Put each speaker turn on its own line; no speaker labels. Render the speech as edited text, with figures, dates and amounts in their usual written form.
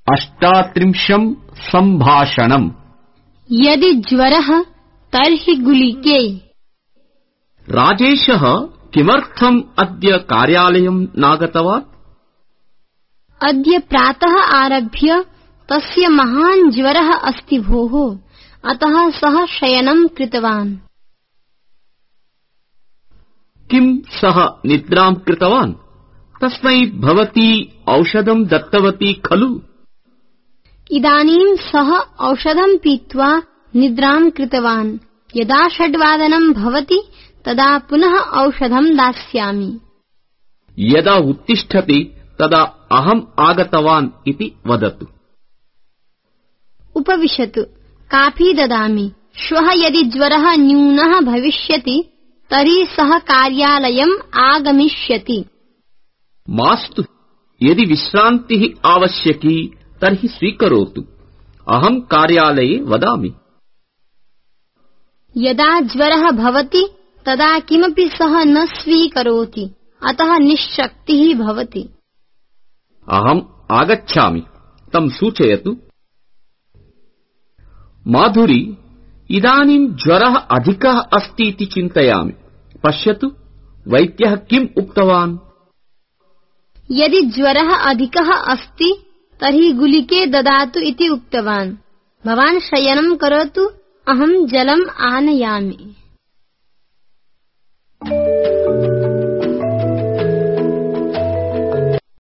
अष्टात्रिंशं सम्भाषणम्।
यदि ज्वरः तर्हि गुलिके।
राजेशः किमर्थम् अद्य कार्यालयं नागतवान्?
अद्य प्रातः आरभ्य तस्य महान् ज्वरः अस्ति भोः, अतः सः शयनं कृतवान्।
किं सः निद्रां कृतवान्? तस्मै भवती औषधं दत्तवती खलु?
इदानीं सः औषधं पीत्वा निद्रां कृतवान्। यदा 6 वादनं भवति तदा पुनः औषधं दास्यामि।
यदा उत्तिष्ठति तदा अहम् आगतवान् इति वदतु।
उपविशतु, काफी ददामि। श्वः यदि ज्वरः न्यूनः भविष्यति तर्हि सः कार्यालयम् आगमिष्यति।
मास्तु, यदि विश्रान्तिः आवश्यकी तर्हि स्वीकरोतु, अहम् कार्यालये वदामि।
यदा ज्वरः भवति तदा किमपि सः न स्वीकरोति, अतः निश्शक्तिः भवति।
अहम् आगच्छामि, तं सूचयतु। माधुरी, इदानीं ज्वरः अधिकः अस्ति इति चिन्तयामि। पश्यतु, वैद्यः किम् उक्तवान्?
यदि ज्वरः अधिकः अस्ति तर्हि गुलिके ददातु इति उक्तवान्। भवान् शयनं करोतु, अहं जलम् आनयामि।